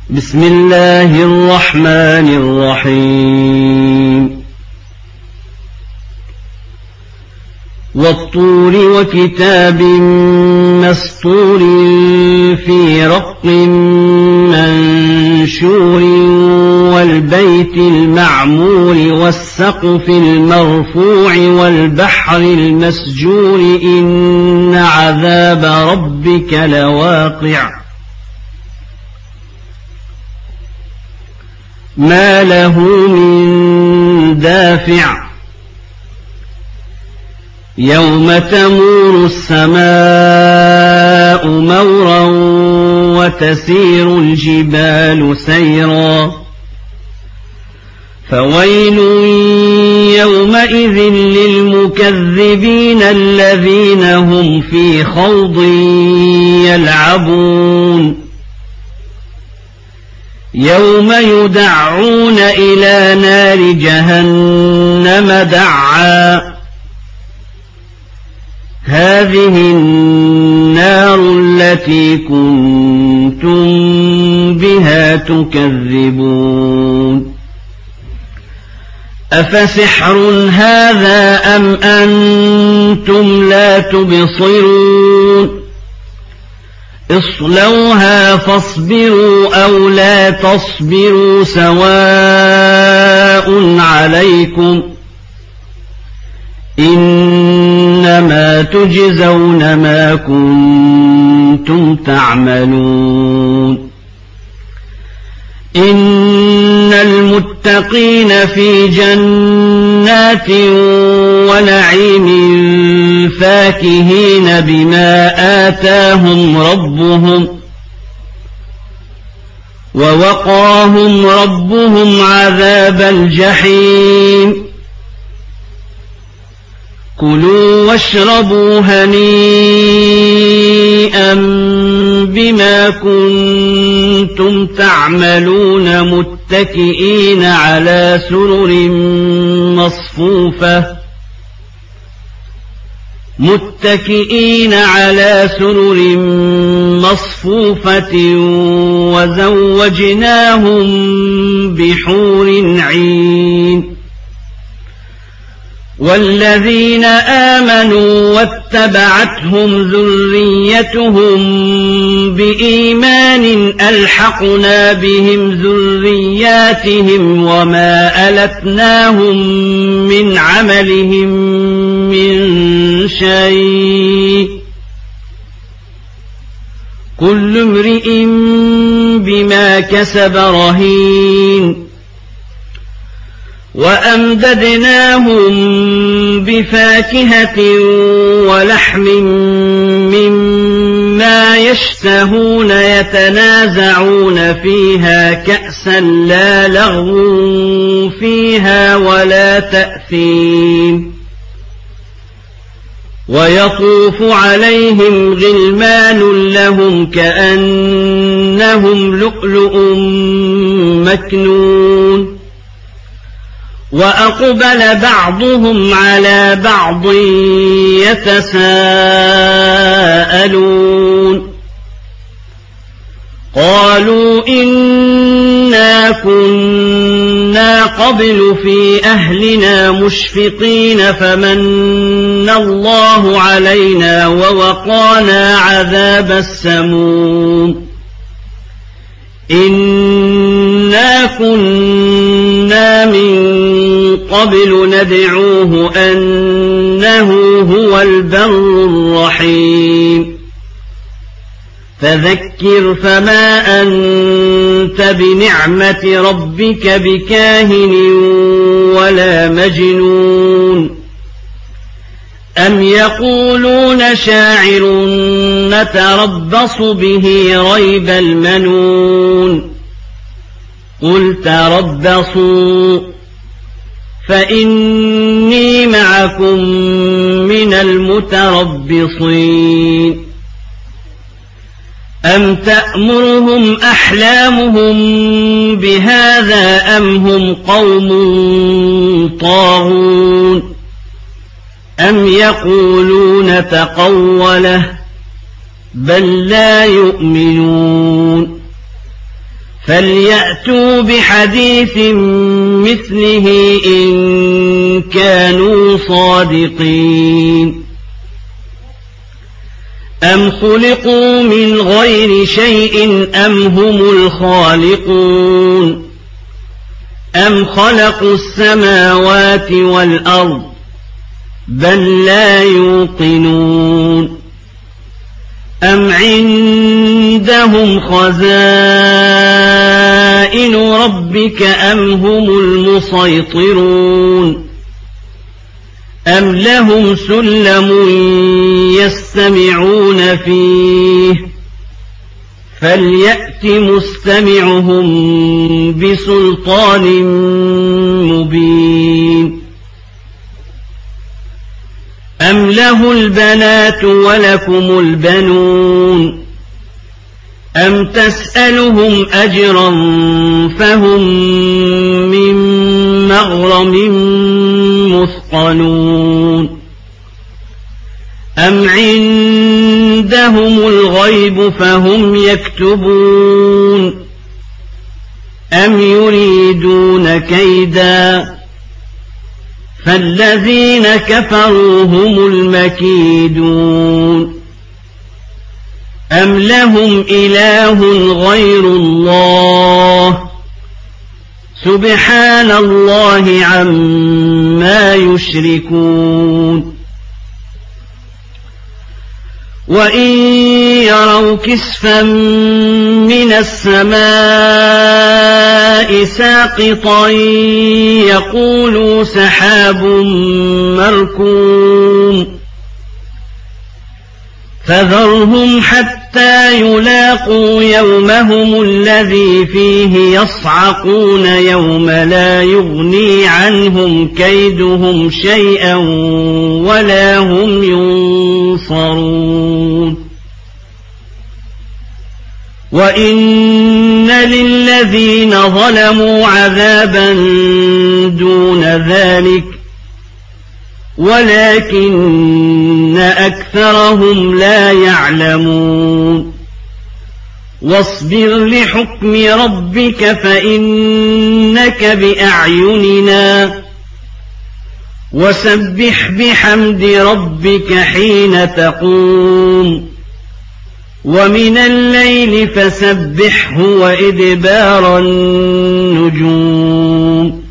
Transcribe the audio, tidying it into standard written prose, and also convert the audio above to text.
بسم الله الرحمن الرحيم والطور وكتاب مسطور في رق منشور والبيت المعمور والسقف المرفوع والبحر المسجور إن عذاب ربك لواقع ما له من دافع يوم تمور السماء مورا وتسير الجبال سيرا فويل يومئذ للمكذبين الذين هم في خوض يلعبون يوم يدعون إلى نار جهنم دعا هذه النار التي كنتم بها تكذبون أفسحر هذا أم أنتم لا تبصرون اصلوها فاصبروا أو لا تصبروا سواء عليكم إنما تجزون ما كنتم تعملون إن المتقين في جنات ونعيم فاكهين بما آتاهم ربهم ووقاهم ربهم عذاب الجحيم كلوا واشربوا هنيئا بما كنتم تعملون متكئين على سرر مصفوفة وزوجناهم بحور عين والذين آمنوا واتبعتهم ذريتهم بإيمان ألحقنا بهم ذرياتهم وما ألتناهم من عملهم من شيء كل امرئ بما كسب رهين وأمددناهم بفاكهة ولحم مما يشتهون يتنازعون فيها كأسا لا لغو فيها ولا تأثيم ويطوف عليهم غلمان لهم كأنهم لؤلؤ مكنون وأقبل بعضهم على بعض يتساءلون قالوا إنا كنا قبل في أهلنا مشفقين فمن الله علينا ووقانا عذاب السموم إنا كنا من قبل ندعوه أنه هو البر الرحيم فذكر فما أنت بنعمة ربك بكاهن ولا مجنون أم يقولون شاعر نتربص به ريب المنون قل تربصوا فإني معكم من المتربصين أم تأمرهم أحلامهم بهذا أم هم قوم طاغون أم يقولون تقوله بل لا يؤمنون فليأتوا بحديث مثله إن كانوا صادقين أم خلقوا من غير شيء أم هم الخالقون أم خلقوا السماوات والأرض بل لا يوقنون أم عندهم خزائن ربك أم هم المسيطرون أم لهم سلم يستمعون فيه فليأت مستمعهم بسلطان مبين أم له البنات ولكم البنون أم تسألهم أجرا فهم من مغرم مثقلون أم عندهم الغيب فهم يكتبون أم يريدون كيدا فالذين كفروا هم المكيدون أم لهم إله غير الله سبحان الله عما يشركون وإن يروا كسفا من السماء ساقطا يقولوا سحاب مركوم فذرهم حتى يلاقوا يومهم الذي فيه يصعقون يوم لا يغني عنهم كيدهم شيئا ولا هم ينصرون وإن للذين ظلموا عذابا دون ذلك ولكن أكثرهم لا يعلمون واصبر لحكم ربك فإنك بأعيننا وسبح بحمد ربك حين تقوم ومن الليل فسبحه وإدبار النجوم